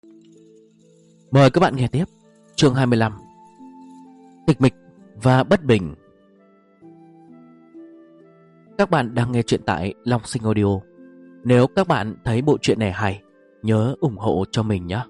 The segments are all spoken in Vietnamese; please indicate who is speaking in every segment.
Speaker 1: Mời các bạn nghe tiếp chương 25. Tịch mịch và bất bình. Các bạn đang nghe chuyện tại Long Sinh Audio. Nếu các bạn thấy bộ truyện này hay, nhớ ủng hộ cho mình nhé.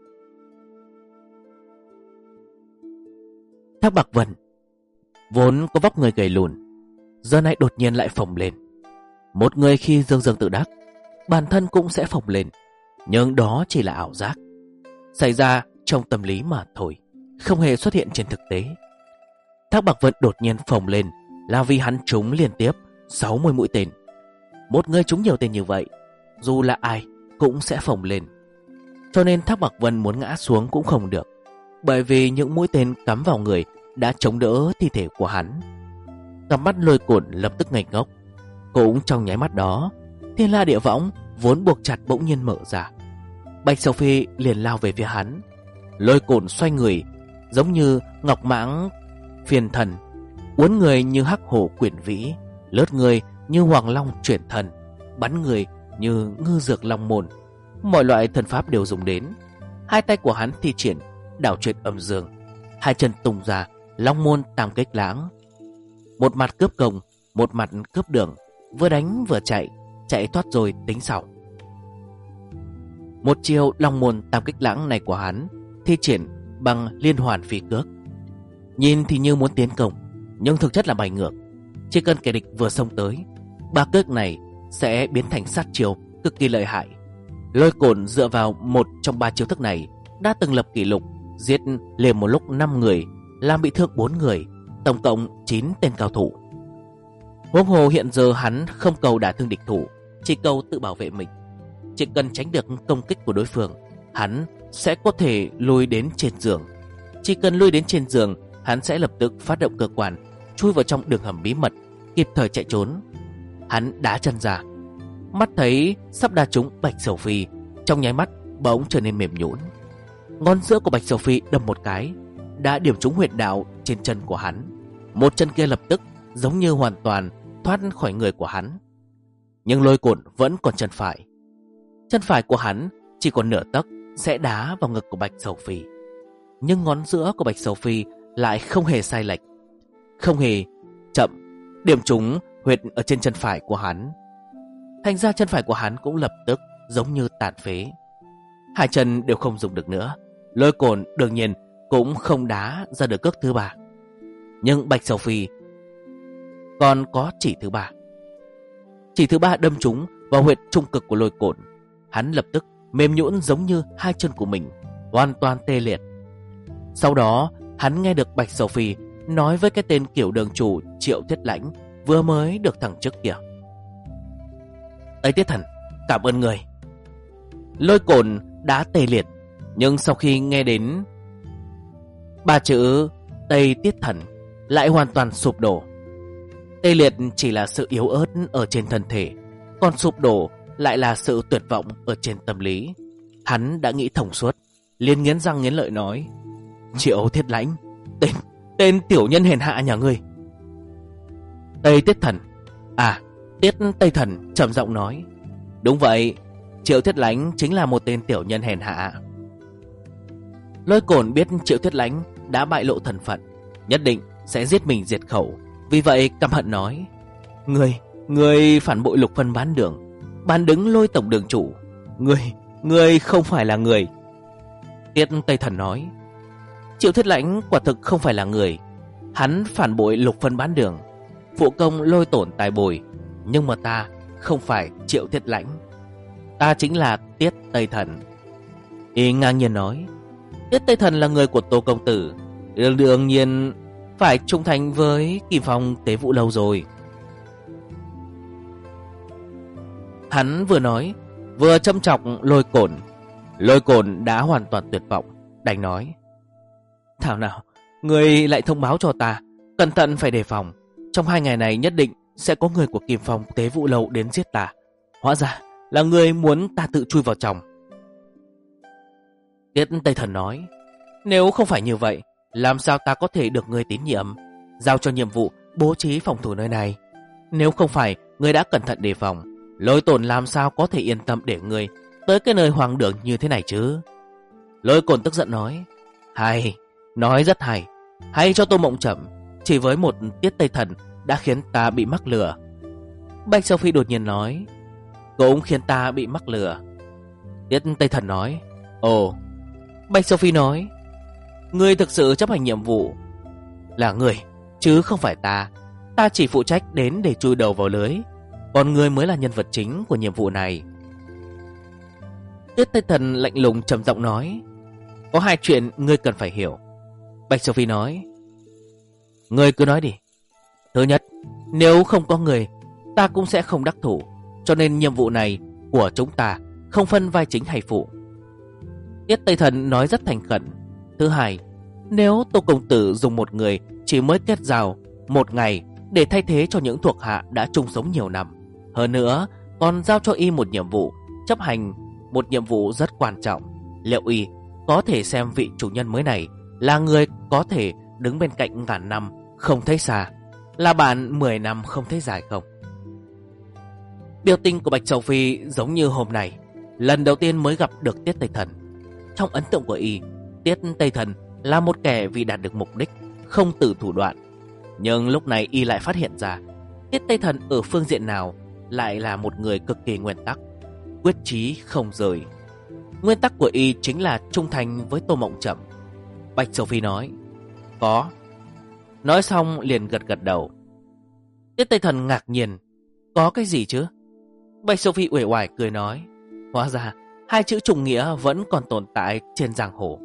Speaker 1: Thác Bạc Vân vốn có vóc người gầy lùn, giờ này đột nhiên lại phồng lên. Một người khi dương dương tự đắc, bản thân cũng sẽ phồng lên, nhưng đó chỉ là ảo giác, xảy ra trong tâm lý mà thôi, không hề xuất hiện trên thực tế. Thác Bạc Vân đột nhiên phồng lên là vì hắn trúng liên tiếp 60 mũi tên. Một người trúng nhiều tên như vậy, dù là ai cũng sẽ phồng lên. Cho nên Thác Bạc Vân muốn ngã xuống cũng không được, bởi vì những mũi tên cắm vào người đã chống đỡ thi thể của hắn. Cặp mắt Lôi Cổn lập tức ngây ngốc. Cũng trong nháy mắt đó, thiên la địa võng vốn buộc chặt bỗng nhiên mở ra. Bạch Sầu Phi liền lao về phía hắn. Lôi Cổn xoay người giống như ngọc mãng phiền thần, uốn người như hắc hổ quyển vĩ, lướt người như hoàng long chuyển thần, bắn người như ngư dược long môn. Mọi loại thần pháp đều dùng đến. Hai tay của hắn thi triển đảo chuyển âm dương, hai chân tung ra long môn tam kích lãng. Một mặt cướp công, một mặt cướp đường, vừa đánh vừa chạy, chạy thoát rồi tính sau. Một chiêu long môn tam kích lãng này của hắn thi triển bằng liên hoàn phi cước. Nhìn thì như muốn tiến công, nhưng thực chất là bay ngược. Chỉ cần kẻ địch vừa xông tới, ba cước này sẽ biến thành sát chiêu cực kỳ lợi hại. Lôi Cổn dựa vào một trong ba chiêu thức này đã từng lập kỷ lục giết liền một lúc 5 người, làm bị thương 4 người, tổng cộng 9 tên cao thủ. Huống hồ hiện giờ hắn không cầu đả thương địch thủ, chỉ cầu tự bảo vệ mình. Chỉ cần tránh được công kích của đối phương, hắn sẽ có thể lùi đến trên giường. Chỉ cần lùi đến trên giường, hắn sẽ lập tức phát động cơ quan, chui vào trong đường hầm bí mật, kịp thời chạy trốn. Hắn đá chân ra, mắt thấy sắp đá trúng Bạch Sầu Phi, trong nháy mắt bỗng trở nên mềm nhũn. Ngón giữa của Bạch Sầu Phi đâm một cái, đã điểm trúng huyệt đạo trên chân của hắn. Một chân kia lập tức giống như hoàn toàn thoát khỏi người của hắn. Nhưng Lôi Cổn vẫn còn chân phải. Chân phải của hắn chỉ còn nửa tấc sẽ đá vào ngực của Bạch Sầu Phi. Nhưng ngón giữa của Bạch Sầu Phi lại không hề sai lệch, không hề chậm, điểm trúng huyệt ở trên chân phải của hắn. Thành ra chân phải của hắn cũng lập tức giống như tàn phế. Hai chân đều không dùng được nữa. Lôi Cổn đương nhiên cũng không đá ra được cước thứ ba. Nhưng Bạch Sầu Phi còn có chỉ thứ ba. Chỉ thứ ba đâm trúng vào huyệt trung cực của Lôi Cổn. Hắn lập tức mềm nhũn giống như hai chân của mình, hoàn toàn tê liệt. Sau đó hắn nghe được Bạch Sầu Phi nói với cái tên kiểu đường chủ Triệu Thiết Lãnh vừa mới được thằng trước kia: Tây Tiết Thần, cảm ơn người. Lôi Cổn đã tê liệt, nhưng sau khi nghe đến ba chữ Tây Tiết Thần lại hoàn toàn sụp đổ. Tê liệt chỉ là sự yếu ớt ở trên thân thể, còn sụp đổ lại là sự tuyệt vọng ở trên tâm lý. Hắn đã nghĩ thông suốt, liền nghiến răng nghiến lợi nói: Triệu Thiết Lãnh, tên tiểu nhân hèn hạ nhà ngươi. Tây Tiết Thần, Tiết Tây Thần trầm giọng nói: Đúng vậy, Triệu Thiết Lãnh chính là một tên tiểu nhân hèn hạ. Lôi Cổn biết Triệu Thiết Lãnh đã bại lộ thân phận, nhất định sẽ giết mình diệt khẩu, vì vậy căm hận nói: Ngươi phản bội Lục Vân bán đường, bán đứng Lôi tổng đường chủ, ngươi không phải là người. Tiết Tây Thần nói: Triệu Thiết Lãnh quả thực không phải là người. Hắn phản bội Lục Vân bán đường, phụ công Lôi tổn tài bồi, nhưng mà ta không phải Triệu Thiết Lãnh, ta chính là Tiết Tây Thần. Y ngang nhiên nói: Tiết Tây Thần là người của Tô công tử, đương nhiên phải trung thành với Kim Phong Tế Vũ lâu rồi. Hắn vừa nói vừa châm chọc Lôi Cổn. Lôi Cổn đã hoàn toàn tuyệt vọng, đành nói: Thảo nào người lại thông báo cho ta, cẩn thận phải đề phòng. Trong 2 ngày này nhất định sẽ có người của Kim Phong Tế Vũ lâu đến giết ta. Hóa ra là người muốn ta tự chui vào trong. Tiết Tây Thần nói: Nếu không phải như vậy, làm sao ta có thể được người tín nhiệm, giao cho nhiệm vụ bố trí phòng thủ nơi này? Nếu không phải người đã cẩn thận đề phòng, Lôi tổn làm sao có thể yên tâm để người tới cái nơi hoang đường như thế này chứ? Lôi Cồn tức giận nói. Hay, nói rất hay. Hay cho Tô Mộng Chậm, chỉ với một tiết Tây Thần đã khiến ta bị mắc lừa. Bạch Sophie đột nhiên nói. Cũng khiến ta bị mắc lừa. Tiết Tây Thần nói. Ồ. Bạch Sophie nói. Ngươi thực sự chấp hành nhiệm vụ là người, chứ không phải ta. Ta chỉ phụ trách đến để chui đầu vào lưới, còn ngươi mới là nhân vật chính của nhiệm vụ này. Tiết Tây Thần lạnh lùng trầm giọng nói. Có hai chuyện ngươi cần phải hiểu. Bạch Sophie nói. Ngươi cứ nói đi. Thứ nhất, nếu không có người, ta cũng sẽ không đắc thủ, cho nên nhiệm vụ này của chúng ta không phân vai chính hay phụ. Tiết Tây Thần nói rất thành khẩn. Thứ hai, nếu Tô công tử dùng một người chỉ mới kết giao một ngày để thay thế cho những thuộc hạ đã chung sống nhiều năm, hơn nữa còn giao cho y một nhiệm vụ, chấp hành một nhiệm vụ rất quan trọng, liệu y có thể xem vị chủ nhân mới này là người có thể đứng bên cạnh ngàn năm không thấy xa, là bạn 10 năm không thấy dài không? Biểu tình của Bạch Sophie giống như hôm nay lần đầu tiên mới gặp được Tiết Tây Thần. Trong ấn tượng của y, Tiết Tây Thần là một kẻ vì đạt được mục đích không từ thủ đoạn. Nhưng lúc này y lại phát hiện ra Tiết Tây Thần ở phương diện nào lại là một người cực kỳ nguyên tắc, quyết chí không rời. Nguyên tắc của y chính là trung thành với Tô Mộng Chậm. Bạch Sophie nói. Có. Nói xong liền gật gật đầu. Tiết Tây Thần ngạc nhiên. Có cái gì chứ? Bạch Sophie uể oải cười nói. Hóa ra hai chữ trùng nghĩa vẫn còn tồn tại trên giang hồ.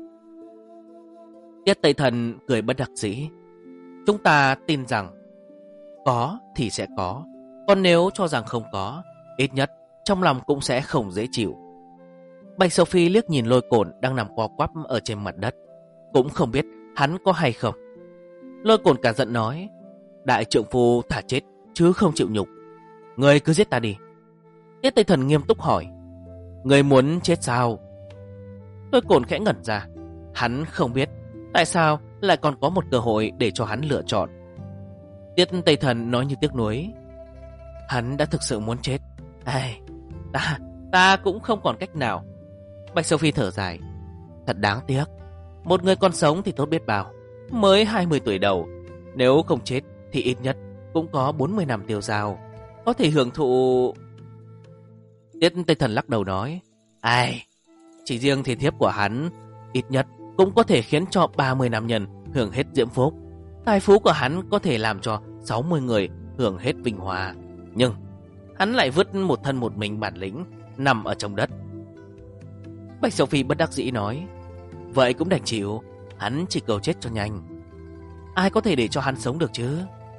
Speaker 1: Tiết Tây Thần cười bất đắc dĩ. Chúng ta tin rằng có thì sẽ có, còn nếu cho rằng không có, ít nhất trong lòng cũng sẽ không dễ chịu. Bạch Sophie liếc nhìn Lôi Cồn đang nằm co quắp ở trên mặt đất, cũng không biết hắn có hay không. Lôi Cồn cả giận nói. Đại trượng phu thả chết chứ không chịu nhục. Người cứ giết ta đi. Tiết Tây Thần nghiêm túc hỏi. Người muốn chết sao? Lôi Cồn khẽ ngẩn ra. Hắn không biết tại sao lại còn có một cơ hội để cho hắn lựa chọn. Tiết Tây Thần nói như tiếc nuối. Hắn đã thực sự muốn chết. Ai, ta cũng không còn cách nào. Bạch Sophie thở dài. Thật đáng tiếc. Một người còn sống thì tốt biết bao. Mới 20 tuổi đầu, nếu không chết thì ít nhất cũng có 40 năm tiêu dao, có thể hưởng thụ. Tiết Tây Thần lắc đầu nói. Ai, chỉ riêng thiên thiếp của hắn ít nhất cũng có thể khiến cho 30 nam nhân hưởng hết diễm phúc. Tài phú của hắn có thể làm cho 60 người hưởng hết vinh hoa. Nhưng hắn lại vứt một thân một mình bản lĩnh nằm ở trong đất. Bạch Sophie bất đắc dĩ nói. Vậy cũng đành chịu. Hắn chỉ cầu chết cho nhanh. Ai có thể để cho hắn sống được chứ?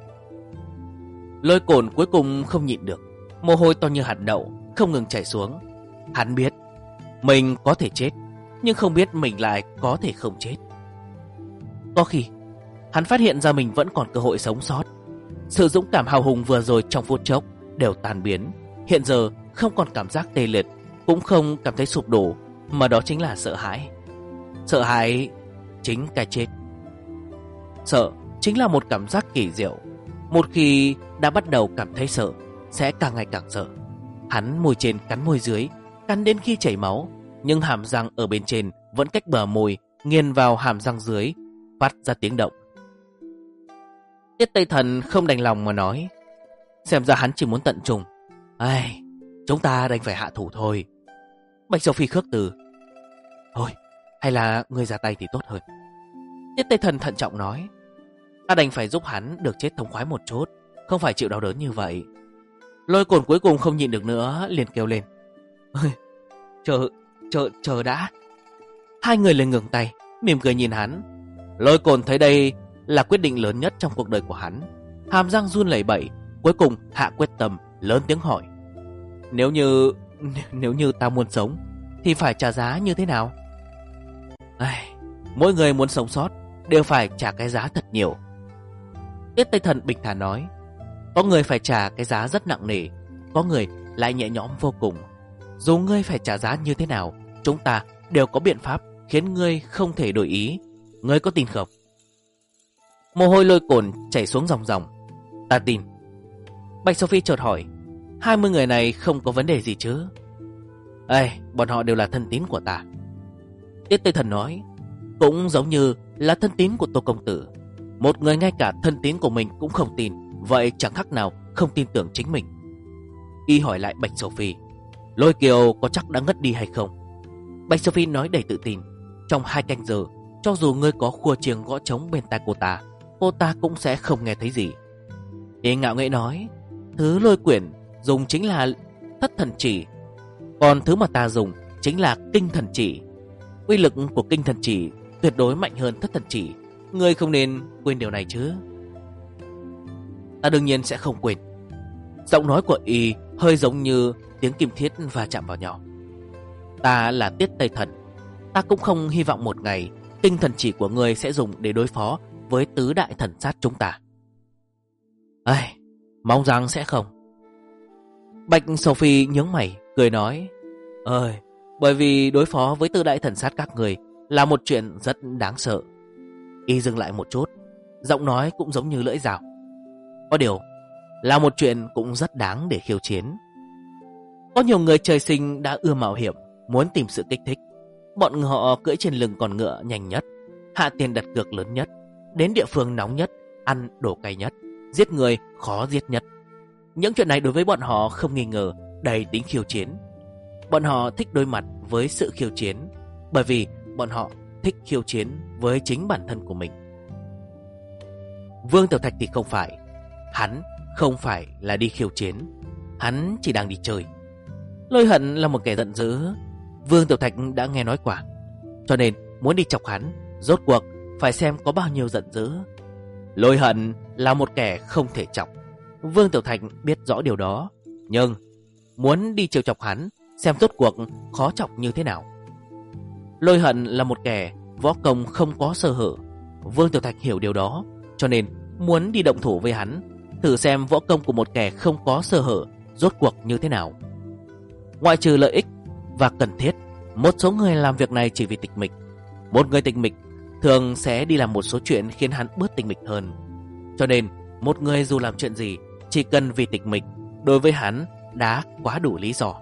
Speaker 1: Lôi Cồn cuối cùng không nhịn được, mồ hôi to như hạt đậu không ngừng chảy xuống. Hắn biết mình có thể chết, nhưng không biết mình lại có thể không chết. Có khi hắn phát hiện ra mình vẫn còn cơ hội sống sót. Sự dũng cảm hào hùng vừa rồi trong phút chốc đều tan biến. Hiện giờ không còn cảm giác tê liệt, cũng không cảm thấy sụp đổ, mà đó chính là sợ hãi. Sợ hãi chính cái chết. Sợ chính là một cảm giác kỳ diệu. Một khi đã bắt đầu cảm thấy sợ, sẽ càng ngày càng sợ. Hắn môi trên cắn môi dưới, cắn đến khi chảy máu, nhưng hàm răng ở bên trên vẫn cách bờ môi nghiền vào hàm răng dưới, phát ra tiếng động. Tiết Tây Thần không đành lòng mà nói. Xem ra hắn chỉ muốn tận trùng. Ai, chúng ta đành phải hạ thủ thôi. Bạch Sophie khước từ. Thôi, hay là ngươi ra tay thì tốt hơn. Tiết Tây Thần thận trọng nói. Ta đành phải giúp hắn được chết thống khoái một chút, không phải chịu đau đớn như vậy. Lôi Cồn cuối cùng không nhịn được nữa, liền kêu lên. Chờ đã. Hai người liền ngừng tay, mỉm cười nhìn hắn. Lôi Cồn thấy đây là quyết định lớn nhất trong cuộc đời của hắn, hàm răng run lẩy bẩy, cuối cùng hạ quyết tâm, lớn tiếng hỏi. Nếu như ta muốn sống thì phải trả giá như thế nào? Mỗi người muốn sống sót đều phải trả cái giá thật nhiều. Tiết Tây Thần bình thản nói. Có người phải trả cái giá rất nặng nề, có người lại nhẹ nhõm vô cùng. Dù ngươi phải trả giá như thế nào, chúng ta đều có biện pháp khiến ngươi không thể đổi ý. Ngươi có tin không? Mồ hôi Lôi Cồn chảy xuống ròng ròng. Ta tin. Bạch Sophie chợt hỏi. 20 người này không có vấn đề gì chứ? Bọn họ đều là thân tín của ta. Tiết Tây Thần nói, cũng giống như là thân tín của Tô công tử. Một người ngay cả thân tín của mình cũng không tin, vậy chẳng khác nào không tin tưởng chính mình. Y hỏi lại Bạch Sầu Phi, Lôi Kiều có chắc đã ngất đi hay không? Bạch Sầu Phi nói đầy tự tin, trong 2 canh giờ, cho dù ngươi có khua chiêng gõ trống bên tai cô ta cũng sẽ không nghe thấy gì. Y ngạo nghễ nói, thứ Lôi Quyển dùng chính là Thất Thần Chỉ, còn thứ mà ta dùng chính là Kinh Thần Chỉ. Uy lực của Kinh Thần Chỉ tuyệt đối mạnh hơn Thất Thần Chỉ, ngươi không nên quên điều này chứ. Ta đương nhiên sẽ không quên. Giọng nói của Y hơi giống như tiếng kim thiết va chạm vào nhau. Ta là Tiết Tây Thần, ta cũng không hy vọng một ngày Kinh Thần Chỉ của ngươi sẽ dùng để đối phó với tứ đại thần sát chúng ta. Mong rằng sẽ không. Bạch Sầu Phi nhướng mày cười nói, bởi vì đối phó với tứ đại thần sát các người là một chuyện rất đáng sợ. Y dừng lại một chút, giọng nói cũng giống như lưỡi dao. Có điều là một chuyện cũng rất đáng để khiêu chiến. Có nhiều người trời sinh đã ưa mạo hiểm, muốn tìm sự kích thích. Bọn họ cưỡi trên lưng con ngựa nhanh nhất, hạ tiền đặt cược lớn nhất, đến địa phương nóng nhất, ăn đồ cay nhất, giết người khó giết nhất. Những chuyện này đối với bọn họ không nghi ngờ đầy tính khiêu chiến. Bọn họ thích đối mặt với sự khiêu chiến, bởi vì bọn họ thích khiêu chiến với chính bản thân của mình. Vương Tiểu Thạch thì không phải. Hắn không phải là đi khiêu chiến, hắn chỉ đang đi chơi. Lôi Hận là một kẻ giận dữ, Vương Tiểu Thạch đã nghe nói qua, cho nên muốn đi chọc hắn, rốt cuộc phải xem có bao nhiêu giận dữ. Lôi Hận là một kẻ không thể chọc, Vương Tiểu Thạch biết rõ điều đó, nhưng muốn đi trêu chọc hắn, xem rốt cuộc khó chọc như thế nào. Lôi Hận là một kẻ võ công không có sơ hở, Vương Tiểu Thạch hiểu điều đó, cho nên muốn đi động thủ với hắn, thử xem võ công của một kẻ không có sơ hở rốt cuộc như thế nào. Ngoại trừ lợi ích và cần thiết, một số người làm việc này chỉ vì tịch mịch. Một người tịch mịch thường sẽ đi làm một số chuyện khiến hắn bớt tịch mịch hơn. Cho nên một người dù làm chuyện gì, chỉ cần vì tịch mịch, đối với hắn đã quá đủ lý do.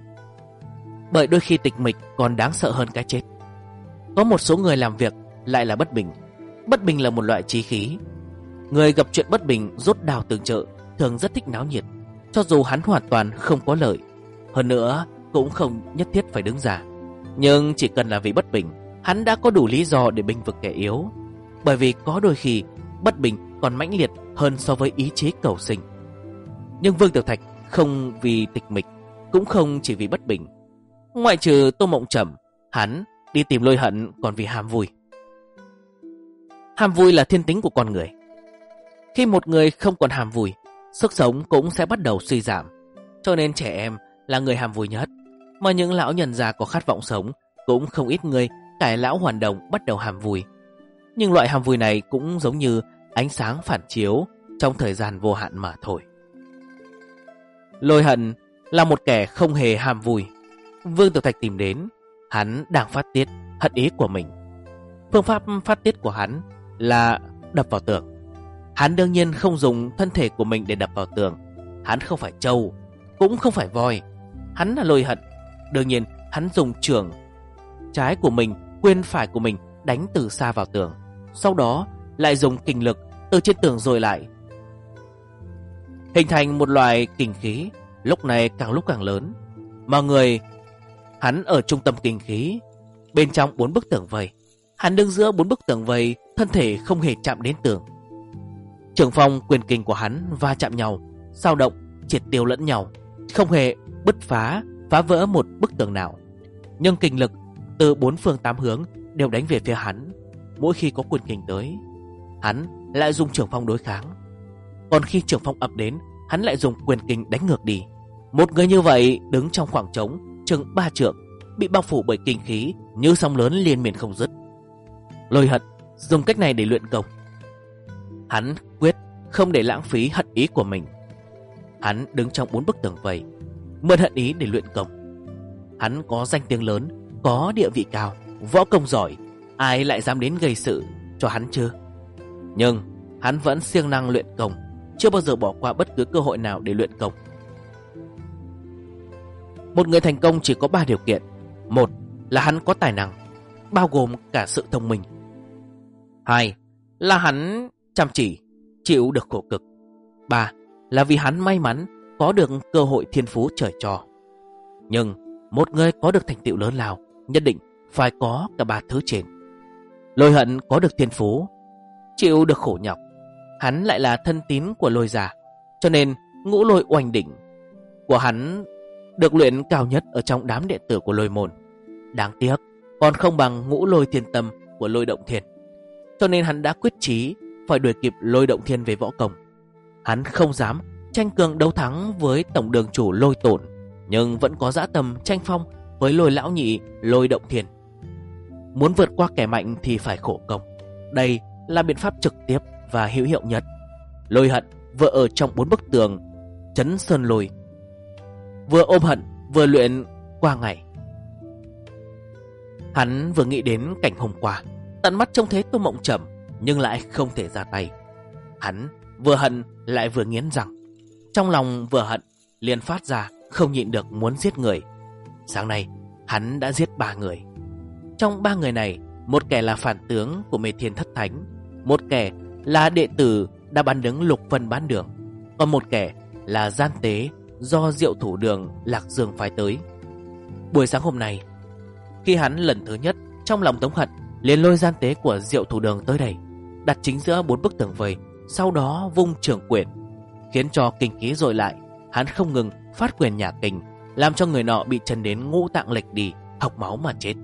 Speaker 1: Bởi đôi khi tịch mịch còn đáng sợ hơn cái chết. Có một số người làm việc lại là bất bình. Bất bình là một loại chí khí. Người gặp chuyện bất bình rốt đào tường trợ thường rất thích náo nhiệt, cho dù hắn hoàn toàn không có lợi. Hơn nữa cũng không nhất thiết phải đứng ra. Nhưng chỉ cần là vì bất bình, hắn đã có đủ lý do để bênh vực kẻ yếu. Bởi vì có đôi khi bất bình còn mãnh liệt hơn so với ý chí cầu sinh. Nhưng Vương Tiểu Thạch không vì tịch mịch, cũng không chỉ vì bất bình. Ngoại trừ Tô Mộng Trầm, hắn đi tìm Lôi Hận còn vì ham vui. Ham vui là thiên tính của con người. Khi một người không còn ham vui, sức sống cũng sẽ bắt đầu suy giảm. Cho nên trẻ em là người ham vui nhất, mà những lão nhân già có khát vọng sống cũng không ít người cải lão hoàn đồng bắt đầu ham vui. Nhưng loại ham vui này cũng giống như ánh sáng phản chiếu trong thời gian vô hạn mà thôi. Lôi Hận là một kẻ không hề ham vui. Vương Tiểu Thạch tìm đến, hắn đang phát tiết hận ý của mình. Phương pháp phát tiết của hắn là đập vào tường. Hắn đương nhiên không dùng thân thể của mình để đập vào tường. Hắn không phải trâu, cũng không phải voi. Hắn là Lôi Hận. Đương nhiên hắn dùng chưởng trái của mình, quyền phải của mình đánh từ xa vào tường, sau đó lại dùng kình lực từ trên tường dội lại, hình thành một loại kình khí, lúc này càng lúc càng lớn. Mà người hắn ở trung tâm kình khí, bên trong 4 bức tường vây. Hắn đứng giữa 4 bức tường vây, thân thể không hề chạm đến tường. Trường phong quyền kình của hắn va chạm nhau, dao động, triệt tiêu lẫn nhau, không hề bứt phá, phá vỡ một bức tường nào. Nhưng kình lực từ 4 phương 8 hướng đều đánh về phía hắn. Mỗi khi có quyền kình tới, hắn lại dùng trường phong đối kháng. Còn khi trường phong ập đến, hắn lại dùng quyền kình đánh ngược đi. Một người như vậy đứng trong khoảng trống chừng 3 trượng, bị bao phủ bởi kinh khí như sóng lớn liên miên không dứt. Lôi Hận dùng cách này để luyện công. Hắn quyết không để lãng phí hận ý của mình. Hắn đứng trong 4 bức tường vây, mượn hận ý để luyện công. Hắn có danh tiếng lớn, có địa vị cao, võ công giỏi, ai lại dám đến gây sự cho hắn chưa? Nhưng hắn vẫn siêng năng luyện công, chưa bao giờ bỏ qua bất cứ cơ hội nào để luyện công. Một người thành công chỉ có 3 điều kiện. Một là hắn có tài năng. bao gồm cả sự thông minh. 2 là hắn chăm chỉ, chịu được khổ cực. 3 là vì hắn may mắn có được cơ hội thiên phú trời cho. Nhưng một người có được thành tựu lớn lao nhất định phải có cả 3 thứ trên. Lôi Hận có được thiên phú, chịu được khổ nhọc. Hắn lại là thân tín của Lôi gia, cho nên ngũ lôi oanh đỉnh của hắn được luyện cao nhất ở trong đám đệ tử của Lôi môn. Đáng tiếc còn không bằng ngũ lôi thiên tâm của Lôi Động Thiên, cho nên hắn đã quyết chí phải đuổi kịp Lôi Động Thiên về võ công. Hắn không dám tranh cường đấu thắng với tổng đường chủ Lôi Tổn, nhưng vẫn có dã tâm tranh phong với Lôi lão nhị Lôi Động Thiên. Muốn vượt qua kẻ mạnh thì phải khổ công. Đây là biện pháp trực tiếp và hữu hiệu nhất. Lôi Hận vừa ở trong 4 bức tường trấn sơn lôi, vừa ôm hận vừa luyện qua ngày. Hắn vừa nghĩ đến cảnh hôm qua, tận mắt trông thấy Tô Mộng Trầm nhưng lại không thể ra tay. Hắn vừa hận lại vừa nghiến răng, trong lòng vừa hận liền phát ra không nhịn được muốn giết người. Sáng nay hắn đã giết 3 người. Trong 3 người này, một kẻ là phản tướng của Mê Thiên Thất Thánh, một kẻ là đệ tử đã bán đứng Lục Vân Bán Đường, còn một kẻ là gian tế do Diệu Thủ Đường Lạc Dương phái tới. Buổi sáng hôm nay, khi hắn lần thứ nhất trong lòng Tống Hận liền lôi gian tế của Diệu Thủ Đường tới đây, đặt chính giữa 4 bức tường vây, sau đó vung trường quyền, khiến cho kinh khí dội lại. Hắn không ngừng phát quyền nhả kình, làm cho người nọ bị chấn đến ngũ tạng lệch đi, hộc máu mà chết.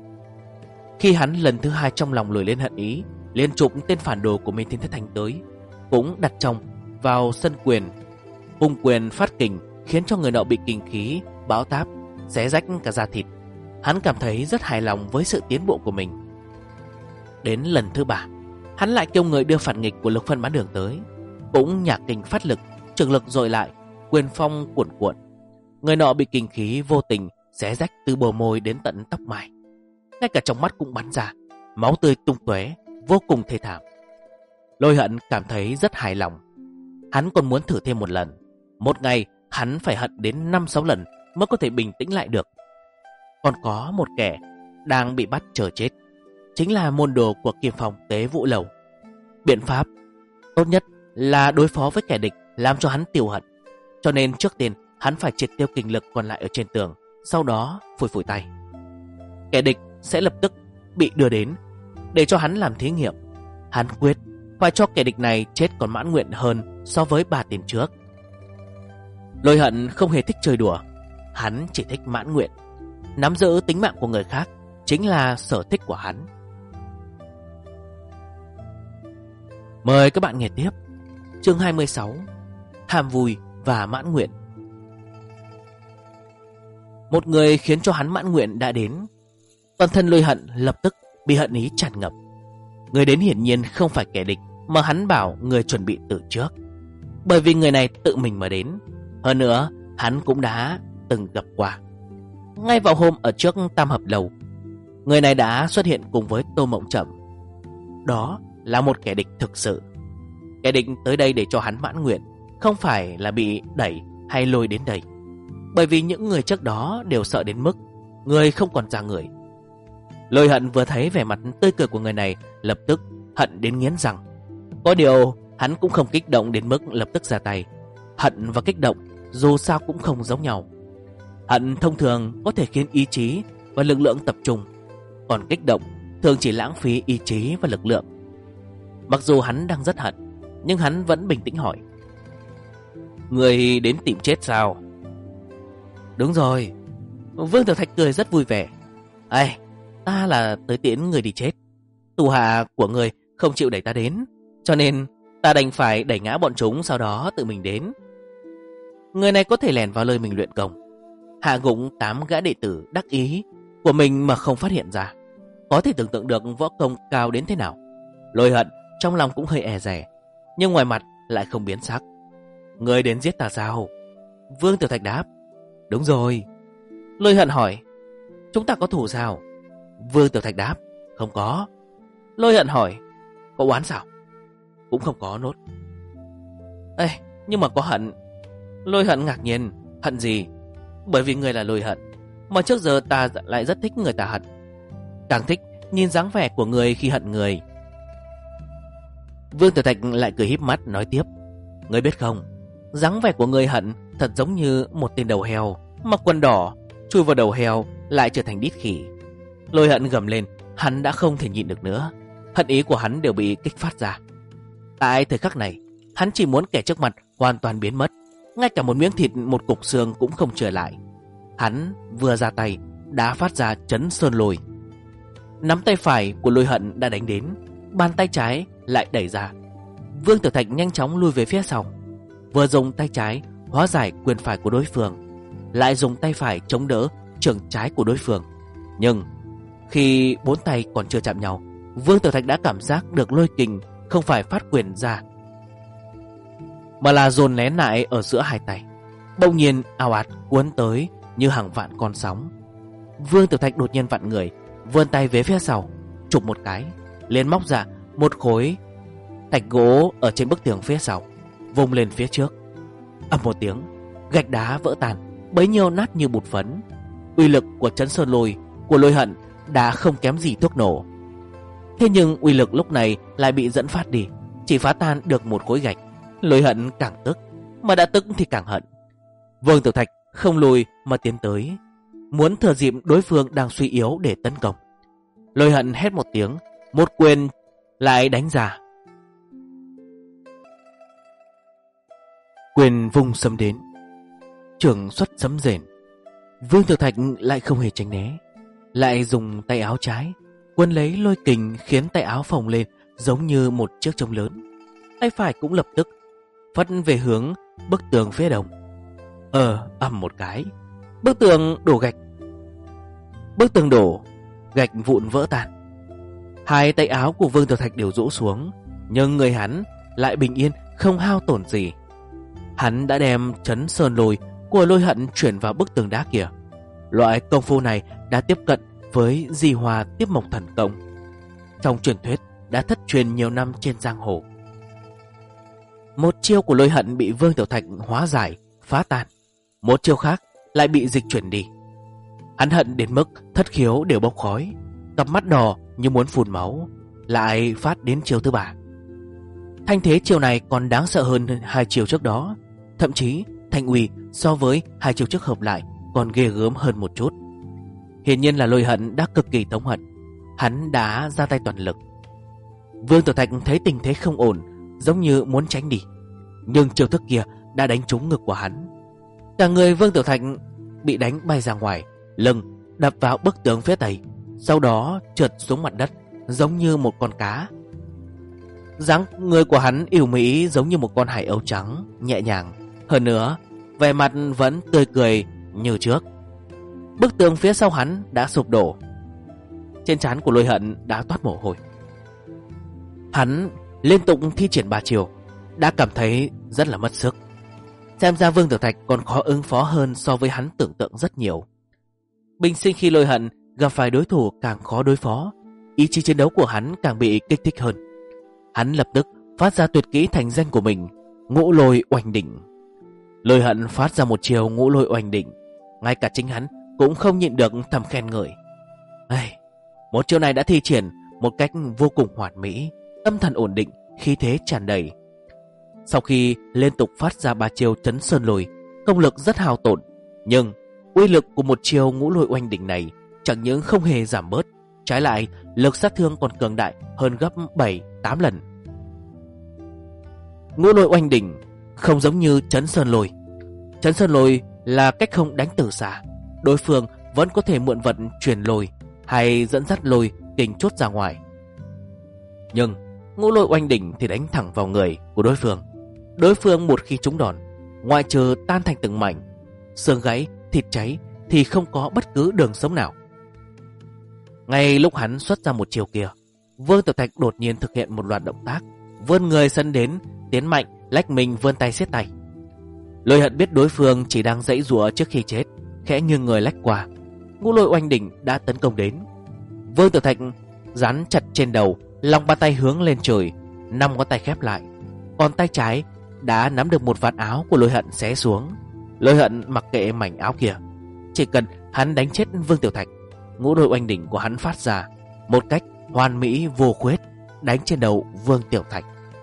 Speaker 1: Khi hắn lần thứ 2 trong lòng nổi lên hận ý, liền chụp tên phản đồ của Mê Thiên Thất Thánh tới, cũng đặt trong vào sân quyền, vung quyền phát kình, khiến cho người nọ bị kình khí bão táp xé rách cả da thịt. Hắn cảm thấy rất hài lòng với sự tiến bộ của mình. Đến lần thứ 3, hắn lại kêu người đưa phản nghịch của Lục Vân Bán Đường tới, cũng nhả kình phát lực, trường lực dội lại, quyền phong cuộn cuộn. Người nọ bị kình khí vô tình xé rách từ bờ môi đến tận tóc mai, ngay cả trong mắt cũng bắn ra, máu tươi tung tóe, vô cùng thê thảm. Lôi Hận cảm thấy rất hài lòng. Hắn còn muốn thử thêm một lần. Một ngày hắn phải hận đến 5-6 lần mới có thể bình tĩnh lại được. Còn có một kẻ đang bị bắt chờ chết, chính là môn đồ của Kim Phong Tế Vũ Lầu. Biện pháp tốt nhất là đối phó với kẻ địch, làm cho hắn tiêu hận. Cho nên trước tiên hắn phải triệt tiêu kình lực còn lại ở trên tường, sau đó phủi phủi tay. Kẻ địch sẽ lập tức bị đưa đến để cho hắn làm thí nghiệm. Hắn quyết phải cho kẻ địch này chết còn mãn nguyện hơn so với 3 tên trước. Lôi Hận không hề thích chơi đùa, hắn chỉ thích mãn nguyện. Nắm giữ tính mạng của người khác chính là sở thích của hắn. Mời các bạn nghe tiếp chương 26, Ham vui và mãn nguyện. Một người khiến cho hắn mãn nguyện đã đến. Toàn thân Lôi Hận lập tức bị hận ý tràn ngập. Người đến hiển nhiên không phải kẻ địch mà hắn bảo người chuẩn bị từ trước, bởi vì người này tự mình mà đến. Hơn nữa hắn cũng đã từng gặp qua. Ngay vào hôm ở trước Tam Hợp Lầu, người này đã xuất hiện cùng với Tô Mộng Trầm. Đó là một kẻ địch thực sự. Kẻ địch tới đây để cho hắn mãn nguyện, không phải là bị đẩy hay lôi đến đây, bởi vì những người trước đó đều sợ đến mức người không còn ra người. Lôi Hận vừa thấy vẻ mặt tươi cười của người này, lập tức hận đến nghiến răng. Có điều hắn cũng không kích động đến mức lập tức ra tay. Hận và kích động dù sao cũng không giống nhau. Hận thông thường có thể khiến ý chí và lực lượng tập trung, còn kích động thường chỉ lãng phí ý chí và lực lượng. Mặc dù hắn đang rất hận, nhưng hắn vẫn bình tĩnh hỏi: Người đến tìm chết sao? Đúng rồi. Vương Tiểu Thạch cười rất vui vẻ. Ây, ta là tới tiễn người đi chết. Tù hạ của người không chịu đẩy ta đến, cho nên ta đành phải đẩy ngã bọn chúng, sau đó tự mình đến. Người này có thể lèn vào nơi mình luyện công, hạ gục 8 gã đệ tử đắc ý của mình mà không phát hiện ra. Có thể tưởng tượng được võ công cao đến thế nào. Lôi Hận trong lòng cũng hơi e dè, nhưng ngoài mặt lại không biến sắc. Người đến giết ta sao? Vương Tiểu Thạch đáp. Đúng rồi. Lôi Hận hỏi: Chúng ta có thù sao? Vương Tiểu Thạch đáp: Không có. Lôi Hận hỏi: Có oán sao? Cũng không có nốt. Ê, nhưng mà có hận. Lôi Hận ngạc nhiên. Hận gì? Bởi vì người là Lôi Hận, mà trước giờ ta lại rất thích người ta hận, càng thích nhìn dáng vẻ của người khi hận người. Vương Tiểu Thạch lại cười híp mắt nói tiếp: Ngươi biết không, dáng vẻ của người hận thật giống như một tên đầu heo mặc quần đỏ chui vào đầu heo lại trở thành đít khỉ. Lôi Hận gầm lên, hắn đã không thể nhịn được nữa. Hận ý của hắn đều bị kích phát ra. Tại thời khắc này, hắn chỉ muốn kẻ trước mặt hoàn toàn biến mất, ngay cả một miếng thịt, một cục xương cũng không trở lại. Hắn vừa ra tay đã phát ra chấn sơn lôi. Nắm tay phải của Lôi Hận đã đánh đến, bàn tay trái lại đẩy ra. Vương Tiểu Thạch nhanh chóng lui về phía sau, vừa dùng tay trái hóa giải quyền phải của đối phương, lại dùng tay phải chống đỡ chưởng trái của đối phương. Nhưng khi bốn tay còn chưa chạm nhau, Vương Tiểu Thạch đã cảm giác được lôi kình không phải phát quyền ra, mà là dồn nén lại ở giữa hai tay, bỗng nhiên ào ạt cuốn tới như hàng vạn con sóng. Vương Tiểu Thạch đột nhiên vặn người, vươn tay về phía sau, chụp một cái, liền móc ra một khối thạch gỗ ở trên bức tường phía sau, vung lên phía trước. Ầm một tiếng, gạch đá vỡ tan, bấy nhiêu nát như bột phấn. Uy lực của chấn sơn lôi của Lôi Hận đã không kém gì thuốc nổ. Thế nhưng uy lực lúc này lại bị dẫn phát đi, chỉ phá tan được một khối gạch. Lôi Hận càng tức, mà đã tức thì càng hận. Vương Tiểu Thạch không lùi mà tiến tới, muốn thừa dịp đối phương đang suy yếu để tấn công. Lôi Hận hét một tiếng, một quyền lại đánh ra. Quyền vung sấm đến, chưởng xuất sấm rền. Vương Tiểu Thạch lại không hề tránh né, lại dùng tay áo trái quấn lấy lôi kình, khiến tay áo phồng lên giống như một chiếc trống lớn. Tay phải cũng lập tức phất về hướng bức tường phía đông. Ầm một cái, bức tường đổ gạch. Bức tường đổ, gạch vụn vỡ tan. Hai tay áo của Vương Tiểu Thạch đều rũ xuống, nhưng người hắn lại bình yên, không hao tổn gì. Hắn đã đem chấn sơn lôi của Lôi Hận chuyển vào bức tường đá kia. Loại công phu này đã tiếp cận với Di Hòa Tiếp Mộc Thần Công, trong truyền thuyết đã thất truyền nhiều năm trên giang hồ. Một chiêu của Lôi Hận bị Vương Tiểu Thạch hóa giải, phá tan. Một chiêu khác lại bị dịch chuyển đi. Hắn hận đến mức thất khiếu đều bốc khói, cặp mắt đỏ như muốn phun máu. Lại phát đến chiêu thứ ba. Thanh thế chiêu này còn đáng sợ hơn hai chiêu trước đó, thậm chí thanh uy so với hai chiêu trước hợp lại còn ghê gớm hơn một chút. Hiển nhiên là Lôi Hận đã cực kỳ thống hận, hắn đã ra tay toàn lực. Vương Tiểu Thạch thấy tình thế không ổn, giống như muốn tránh đi, nhưng chiêu thức kia đã đánh trúng ngực của hắn. Cả người Vương Tiểu Thạch bị đánh bay ra ngoài, lưng đập vào bức tường phía tây, sau đó trượt xuống mặt đất giống như một con cá. Dáng người của hắn yểu mỹ giống như một con hải âu trắng, nhẹ nhàng. Hơn nữa, vẻ mặt vẫn tươi cười như trước. Bức tường phía sau hắn đã sụp đổ, trên trán của Lôi Hận đã toát mồ hôi. Hắn liên tục thi triển ba chiều, đã cảm thấy rất là mất sức. Xem ra Vương Tiểu Thạch còn khó ứng phó hơn so với hắn tưởng tượng rất nhiều. Bình sinh khi Lôi Hận gặp phải đối thủ càng khó đối phó, ý chí chiến đấu của hắn càng bị kích thích hơn. Hắn lập tức phát ra tuyệt kỹ thành danh của mình, Ngũ Lôi Oanh Đỉnh. Lôi Hận phát ra một chiều Ngũ Lôi Oanh Đỉnh, ngay cả chính hắn cũng không nhịn được thầm khen ngợi. Một chiêu này đã thi triển một cách vô cùng hoàn mỹ, tâm thần ổn định, khí thế tràn đầy. Sau khi liên tục phát ra ba chiêu chấn sơn lôi, công lực rất hao tổn, nhưng uy lực của một chiêu Ngũ Lôi Oanh Đỉnh này chẳng những không hề giảm bớt, trái lại lực sát thương còn cường đại hơn gấp 7-8 lần. Ngũ Lôi Oanh Đỉnh không giống như chấn sơn lôi. Chấn sơn lôi là cách không đánh từ xa, đối phương vẫn có thể mượn vật truyền lôi hay dẫn dắt lôi kình chốt ra ngoài. Nhưng Ngũ Lôi Oanh Đỉnh thì đánh thẳng vào người của đối phương. Đối phương một khi trúng đòn, ngoại trừ tan thành từng mảnh, xương gãy, thịt cháy, thì không có bất cứ đường sống nào. Ngay lúc hắn xuất ra một chiều kia, Vương Tiểu Thạch đột nhiên thực hiện một loạt động tác, vươn người sân đến, tiến mạnh, lách mình vươn tay siết tay. Lôi Hận biết đối phương chỉ đang giãy giụa trước khi chết, khẽ nghiêng người lách qua. Ngũ Lôi Oanh Đỉnh đã tấn công đến. Vương Tiểu Thạch dán chặt trên đầu, lòng bàn tay hướng lên trời, 5 ngón tay khép lại, còn tay trái đã nắm được một vạt áo của Lôi Hận xé xuống. Lôi Hận mặc kệ mảnh áo kia, chỉ cần hắn đánh chết Vương Tiểu Thạch, Ngũ Lôi Oanh Đỉnh của hắn phát ra một cách hoàn mỹ vô khuyết, đánh trên đầu Vương Tiểu Thạch.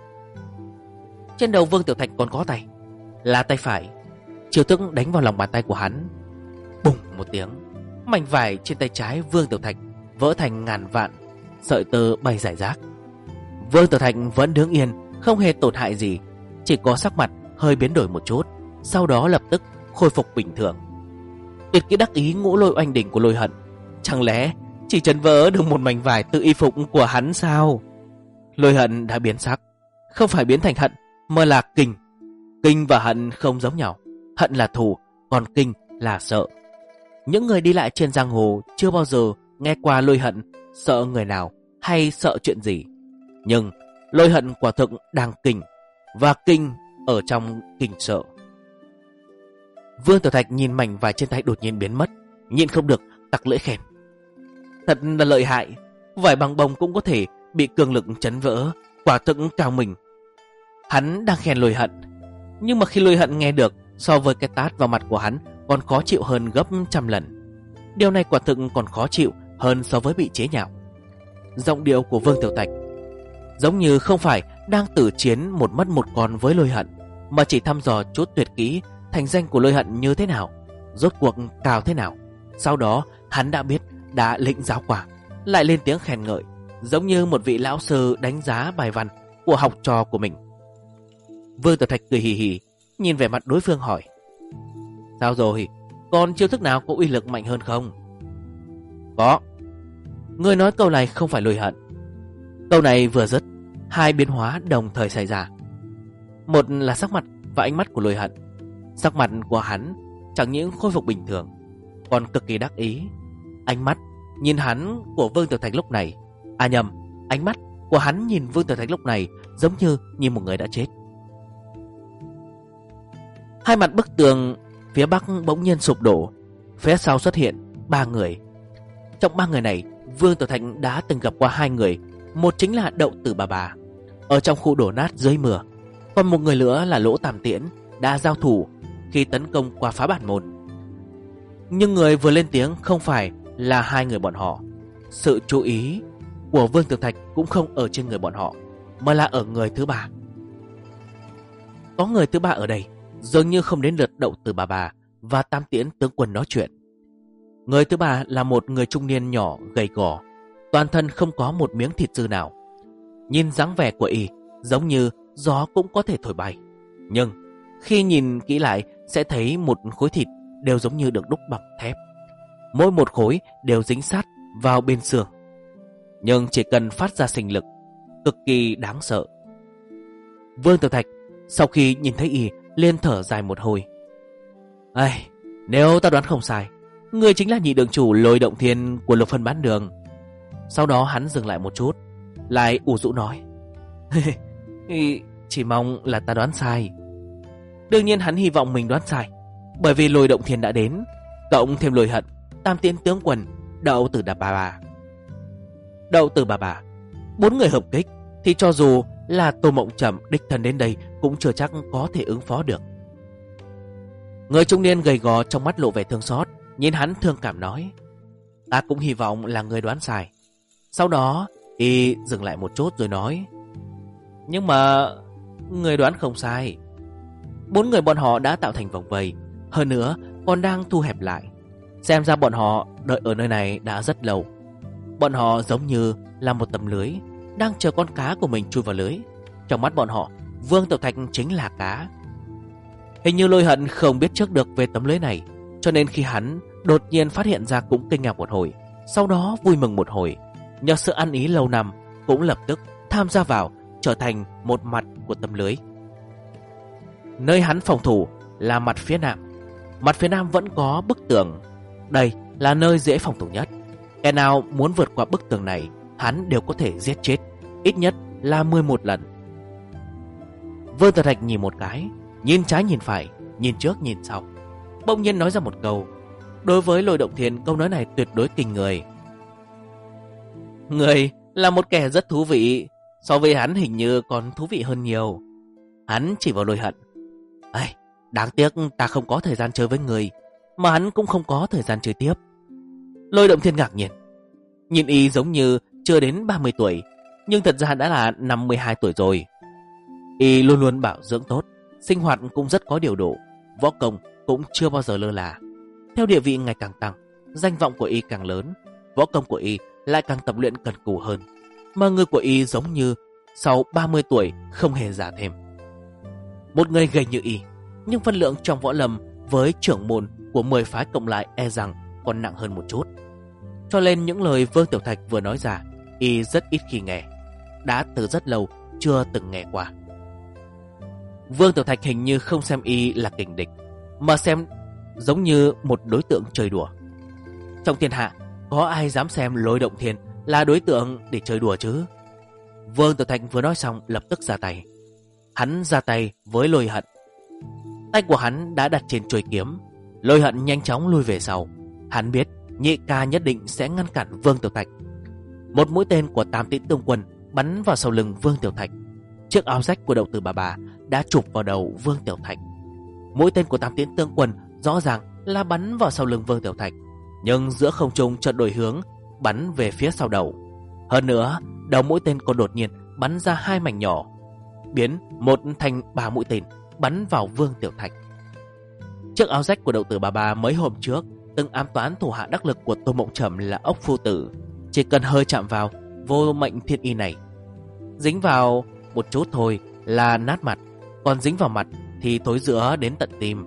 Speaker 1: Trên đầu Vương Tiểu Thạch còn có tay, là tay phải. Chiêu thức đánh vào lòng bàn tay của hắn. Bùng một tiếng, mảnh vải trên tay trái Vương Tiểu Thạch vỡ thành ngàn vạn sợi tơ bay rải rác. Vương Tiểu Thạch vẫn đứng yên, không hề tổn hại gì, chỉ có sắc mặt hơi biến đổi một chút, sau đó lập tức khôi phục bình thường. Tuyệt kỹ đắc ý ngũ lôi oanh đỉnh của Lôi Hận, chẳng lẽ chỉ chấn vỡ được một mảnh vải từ y phục của hắn sao? Lôi Hận đã biến sắc, không phải biến thành hận mà là kinh. Kinh và hận không giống nhau. Hận là thù, còn kinh là sợ. Những người đi lại trên giang hồ chưa bao giờ nghe qua Lôi Hận sợ người nào hay sợ chuyện gì. Nhưng Lôi Hận quả thực đang kinh, và kinh ở trong kinh sợ. Vương Tiểu Thạch nhìn mảnh vải trên tay đột nhiên biến mất, nhịn không được tặc lưỡi khen. Thật là lợi hại, vải bằng bông cũng có thể bị cường lực chấn vỡ, quả thực cao mình. Hắn đang khen Lôi Hận, nhưng mà khi Lôi Hận nghe được, so với cái tát vào mặt của hắn còn khó chịu hơn gấp trăm lần. Điều này quả thực còn khó chịu hơn so với bị chế nhạo. Giọng điệu của Vương Tiểu Thạch giống như không phải đang tử chiến một mất một còn với Lôi Hận, mà chỉ thăm dò chút tuyệt kỹ thành danh của Lôi Hận như thế nào, rốt cuộc cao thế nào. Sau đó hắn đã biết, đã lĩnh giáo quả, lại lên tiếng khen ngợi, giống như một vị lão sư đánh giá bài văn của học trò của mình. Vương Tiểu Thạch cười hì hì, nhìn vẻ mặt đối phương hỏi: Sao rồi, còn chiêu thức nào có uy lực mạnh hơn không? Có. Người nói câu này không phải Lôi Hận. Câu này vừa dứt, hai biến hóa đồng thời xảy ra. Một là sắc mặt và ánh mắt của Lôi Hận. Sắc mặt của hắn chẳng những khôi phục bình thường, còn cực kỳ đắc ý. Ánh mắt nhìn hắn của Vương Tiểu Thạch lúc này, ánh mắt của hắn nhìn Vương Tiểu Thạch lúc này giống như nhìn một người đã chết. Hai mặt bức tường phía bắc bỗng nhiên sụp đổ, phía sau xuất hiện ba người. Trong ba người này, Vương Tiểu Thạch đã từng gặp qua hai người. Một chính là Đậu Tử Bà ở trong khu đổ nát dưới mưa, còn một người nữa là Lỗ Tam Tiễn, đã giao thủ khi tấn công qua phá bản môn. Nhưng người vừa lên tiếng không phải là hai người bọn họ. Sự chú ý của Vương Tiểu Thạch cũng không ở trên người bọn họ, mà là ở người thứ ba. Có người thứ ba ở đây, dường như không đến lượt Đậu Tử Bà và Tam Tiễn tướng quân nói chuyện. Người thứ ba là một người trung niên nhỏ gầy gò, toàn thân không có một miếng thịt dư nào. Nhìn dáng vẻ của y giống như gió cũng có thể thổi bay, nhưng khi nhìn kỹ lại sẽ thấy một khối thịt đều giống như được đúc bằng thép. Mỗi một khối đều dính sát vào bên xương, nhưng chỉ cần phát ra sinh lực, cực kỳ đáng sợ. Vương Tiểu Thạch sau khi nhìn thấy y liền thở dài một hồi. Nếu ta đoán không sai, người chính là nhị đường chủ Lôi Động Thiên của Lục Phân Bán Đường. Sau đó hắn dừng lại một chút, lại ủ rũ nói: Chỉ mong là ta đoán sai. Đương nhiên hắn hy vọng mình đoán sai, bởi vì Lôi Động Thiên đã đến, cộng thêm Lôi Hận, Tam Tiễn tướng quân, Đậu Tử Bà. Bốn người hợp kích thì cho dù là Tô Mộng Trầm đích thân đến đây cũng chưa chắc có thể ứng phó được. Người trung niên gầy gò trong mắt lộ vẻ thương xót, nhìn hắn thương cảm nói: Ta cũng hy vọng là người đoán sai. Sau đó y dừng lại một chút rồi nói: Nhưng mà người đoán không sai. Bốn người bọn họ đã tạo thành vòng vây, hơn nữa còn đang thu hẹp lại. Xem ra bọn họ đợi ở nơi này đã rất lâu. Bọn họ giống như là một tấm lưới, đang chờ con cá của mình chui vào lưới. Trong mắt bọn họ, Vương Tiểu Thạch chính là cá. Hình như Lôi Hận không biết trước được về tấm lưới này, cho nên khi hắn đột nhiên phát hiện ra cũng kinh ngạc một hồi, sau đó vui mừng một hồi. Nhờ sự ăn ý lâu năm, cũng lập tức tham gia vào, trở thành một mặt của tấm lưới. Nơi hắn phòng thủ là mặt phía nam. Mặt phía nam vẫn có bức tường. Đây là nơi dễ phòng thủ nhất. Kẻ nào muốn vượt qua bức tường này, hắn đều có thể giết chết, ít nhất là 11 lần. Vương Tiểu Thạch nhìn một cái, nhìn trái nhìn phải, nhìn trước nhìn sau, bỗng nhiên nói ra một câu. Đối với Lôi Động Thiên, câu nói này tuyệt đối kinh người. Người là một kẻ rất thú vị, so với hắn hình như còn thú vị hơn nhiều. Hắn chỉ vào Lôi Hận. Đáng tiếc ta không có thời gian chơi với người, mà hắn cũng không có thời gian chơi tiếp. Lôi Động Thiên ngạc nhiên, nhìn y giống như chưa đến 30 tuổi, nhưng thật ra đã là 52 tuổi rồi. Y luôn luôn bảo dưỡng tốt, sinh hoạt cũng rất có điều độ, võ công cũng chưa bao giờ lơ là. Theo địa vị ngày càng tăng, danh vọng của Y càng lớn, võ công của Y lại càng tập luyện cần cù hơn, mà người của Y giống như sau 30 tuổi không hề già thêm. Một người gầy như Y, nhưng phân lượng trong võ lâm với trưởng môn của 10 phái cộng lại e rằng còn nặng hơn một chút. Cho nên những lời Vương Tiểu Thạch vừa nói ra, Y rất ít khi nghe, đã từ rất lâu chưa từng nghe qua. Vương Tiểu Thạch hình như không xem Y là kình địch, mà xem giống như một đối tượng chơi đùa. Trong thiên hạ, có ai dám xem Lôi Động Thiên là đối tượng để chơi đùa chứ? Vương Tiểu Thạch vừa nói xong lập tức ra tay. Hắn ra tay với Lôi Hận. Tay của hắn đã đặt trên chuôi kiếm. Lôi Hận nhanh chóng lui về sau. Hắn biết Nhị ca nhất định sẽ ngăn cản Vương Tiểu Thạch. Một mũi tên của Tam Tiễn Tương Quân bắn vào sau lưng Vương Tiểu Thạch. Chiếc áo rách của Đậu Tử Bà đã chụp vào đầu Vương Tiểu Thạch. Mũi tên của Tam Tiễn Tương Quân rõ ràng là bắn vào sau lưng Vương Tiểu Thạch, nhưng giữa không trung chợt đổi hướng, bắn về phía sau đầu. Hơn nữa, đầu mũi tên còn đột nhiên bắn ra 2 mảnh nhỏ, biến một thành 3 mũi tên bắn vào Vương Tiểu Thạch. Chiếc áo rách của Đậu Tử Bà mấy hôm trước từng ám toán thủ hạ đắc lực của Tô Mộng Trầm là Ốc Phu Tử, chỉ cần hơi chạm vào vô mệnh thiên y này, dính vào một chút thôi là nát mặt, còn dính vào mặt thì thối rữa đến tận tim.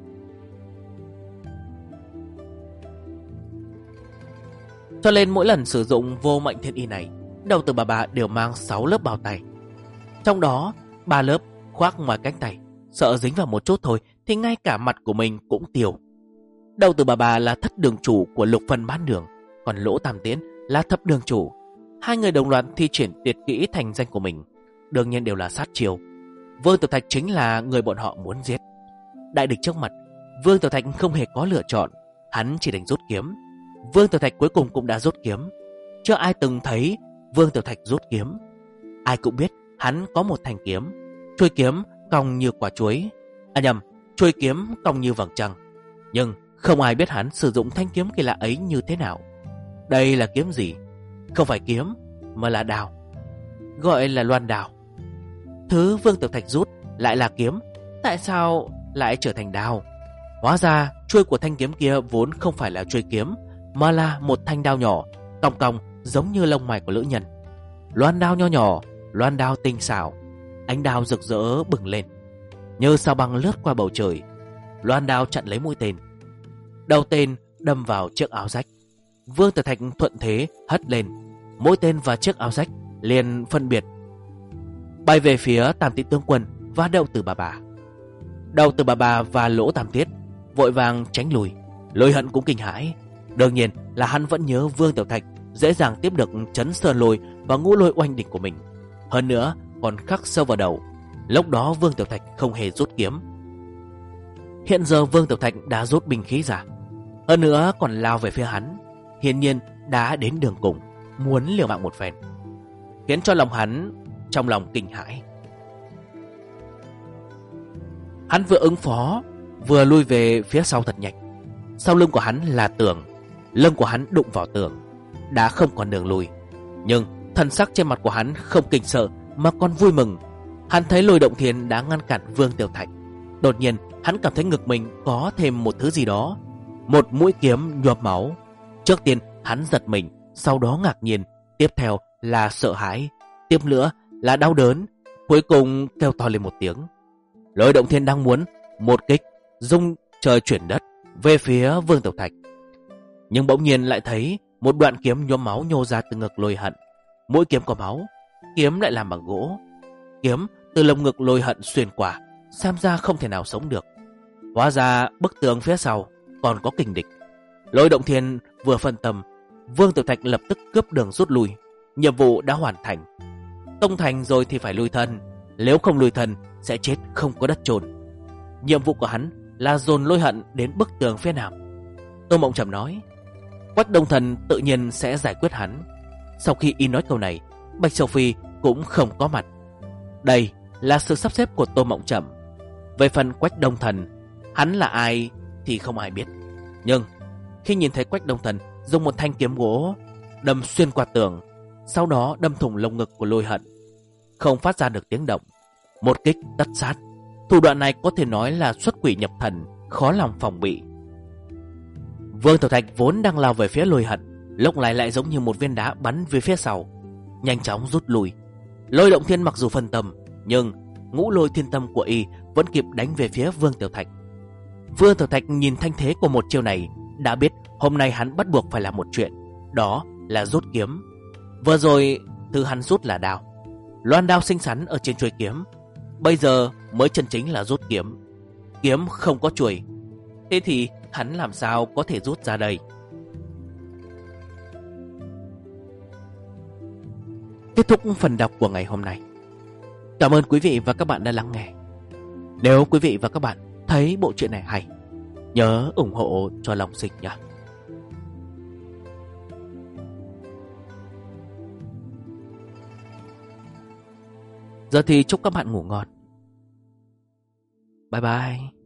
Speaker 1: Cho nên mỗi lần sử dụng vô mệnh thiên y này, Đậu Tử Bà đều mang 6 lớp bao tay. Trong đó 3 lớp khoác ngoài cánh tay, sợ dính vào một chút thôi thì ngay cả mặt của mình cũng tiêu. Đậu Tử Bà là thất đường chủ của Lục Phân Bán Đường, còn Lỗ Tam Tiễn là thập đường chủ. Hai người đồng loạt thi triển tuyệt kỹ thành danh của mình, đương nhiên đều là sát chiêu. Vương Tiểu Thạch chính là người bọn họ muốn giết. Đại địch trước mặt, Vương Tiểu Thạch không hề có lựa chọn, hắn chỉ đành rút kiếm. Vương Tiểu Thạch cuối cùng cũng đã rút kiếm. Chưa ai từng thấy Vương Tiểu Thạch rút kiếm. Ai cũng biết hắn có một thanh kiếm, chuôi kiếm cong như quả chuối, chuôi kiếm cong như vầng trăng. Nhưng không ai biết hắn sử dụng thanh kiếm kỳ lạ ấy như thế nào. Đây là kiếm gì? Không phải kiếm, mà là đao, gọi là loan đao. Thứ Vương Tiểu Thạch rút lại là kiếm, tại sao lại trở thành đao? Hóa ra chuôi của thanh kiếm kia vốn không phải là chuôi kiếm, mà là một thanh đao nhỏ, cong cong giống như lông mày của nữ nhân. Loan đao nho nhỏ, loan đao tinh xảo, ánh đao rực rỡ bừng lên, như sao băng lướt qua bầu trời. Loan đao chặn lấy mũi tên. Đầu tên đâm vào chiếc áo rách. Vương Tiểu Thạch thuận thế hất lên, mũi tên và chiếc áo rách liền phân biệt bay về phía Tam Tiễn Tương Quân và Đậu Tử Bà. Đậu Tử Bà và Lỗ Tam Tiết vội vàng tránh lùi. Lôi Hận cũng kinh hãi. Đương nhiên là hắn vẫn nhớ Vương Tiểu Thạch dễ dàng tiếp được Chấn Sơn Lôi và Ngũ Lôi oanh địch của mình, hơn nữa còn khắc sâu vào đầu. Lúc đó Vương Tiểu Thạch không hề rút kiếm. Hiện giờ Vương Tiểu Thạch đã rút binh khí ra, hơn nữa còn lao về phía hắn, hiển nhiên đã đến đường cùng, muốn liều mạng một phen, khiến cho lòng hắn trong lòng kinh hãi. Hắn vừa ứng phó vừa lui về phía sau thật nhanh. Sau lưng của hắn là tường, lưng của hắn đụng vào tường, đã không còn đường lùi. Nhưng thần sắc trên mặt của hắn không kinh sợ mà còn vui mừng. Hắn thấy Lôi Động Thiên đã ngăn cản Vương Tiểu Thạch. Đột nhiên hắn cảm thấy ngực mình có thêm một thứ gì đó, một mũi kiếm nhuộm máu. Trước tiên hắn giật mình, sau đó ngạc nhiên, tiếp theo là sợ hãi, tiếp nữa là đau đớn, cuối cùng kêu to lên một tiếng. Lôi Động Thiên đang muốn một kích rung trời chuyển đất về phía Vương Tiểu Thạch, nhưng bỗng nhiên lại thấy một đoạn kiếm nhuốm máu nhô ra từ ngực Lôi Hận. Mũi kiếm có máu, kiếm lại làm bằng gỗ. Kiếm từ lồng ngực Lôi Hận xuyên qua, xem ra không thể nào sống được. Hóa ra bức tường phía sau còn có kình địch. Lôi Động Thiên vừa phân tâm, Vương Tiểu Thạch lập tức cướp đường rút lui. Nhiệm vụ đã hoàn thành. Công thành rồi thì phải lui thân, nếu không lui thân sẽ chết không có đất chôn. Nhiệm vụ của hắn là dồn Lôi Hận đến bức tường phía nam. Tô Mộng Trầm nói, Quách Đông Thần tự nhiên sẽ giải quyết hắn. Sau khi y nói câu này, Bạch Sầu Phi cũng không có mặt. Đây là sự sắp xếp của Tô Mộng Trầm. Về phần Quách Đông Thần, hắn là ai thì không ai biết. Nhưng khi nhìn thấy Quách Đông Thần dùng một thanh kiếm gỗ đâm xuyên qua tường, sau đó đâm thủng lồng ngực của Lôi Hận. Không phát ra được tiếng động, một kích tất sát. Thủ đoạn này có thể nói là xuất quỷ nhập thần, khó lòng phòng bị. Vương Tiểu Thạch vốn đang lao về phía Lôi Hận, lúc này lại giống như một viên đá bắn về phía sau, nhanh chóng rút lui. Lôi Động Thiên mặc dù phân tâm, nhưng ngũ lôi thiên tâm của y vẫn kịp đánh về phía Vương Tiểu Thạch. Vương Tiểu Thạch nhìn thanh thế của một chiêu này, đã biết hôm nay hắn bắt buộc phải làm một chuyện, đó là rút kiếm. Vừa rồi thứ hắn rút là đao, loan đao xinh xắn ở trên chuôi kiếm. Bây giờ mới chân chính là rút kiếm. Kiếm không có chuôi, thế thì hắn làm sao có thể rút ra đây? Kết thúc phần đọc của ngày hôm nay. Cảm ơn quý vị và các bạn đã lắng nghe. Nếu quý vị và các bạn thấy bộ truyện này hay, nhớ ủng hộ cho Long Sinh nhé. Giờ thì chúc các bạn ngủ ngon. Bye bye.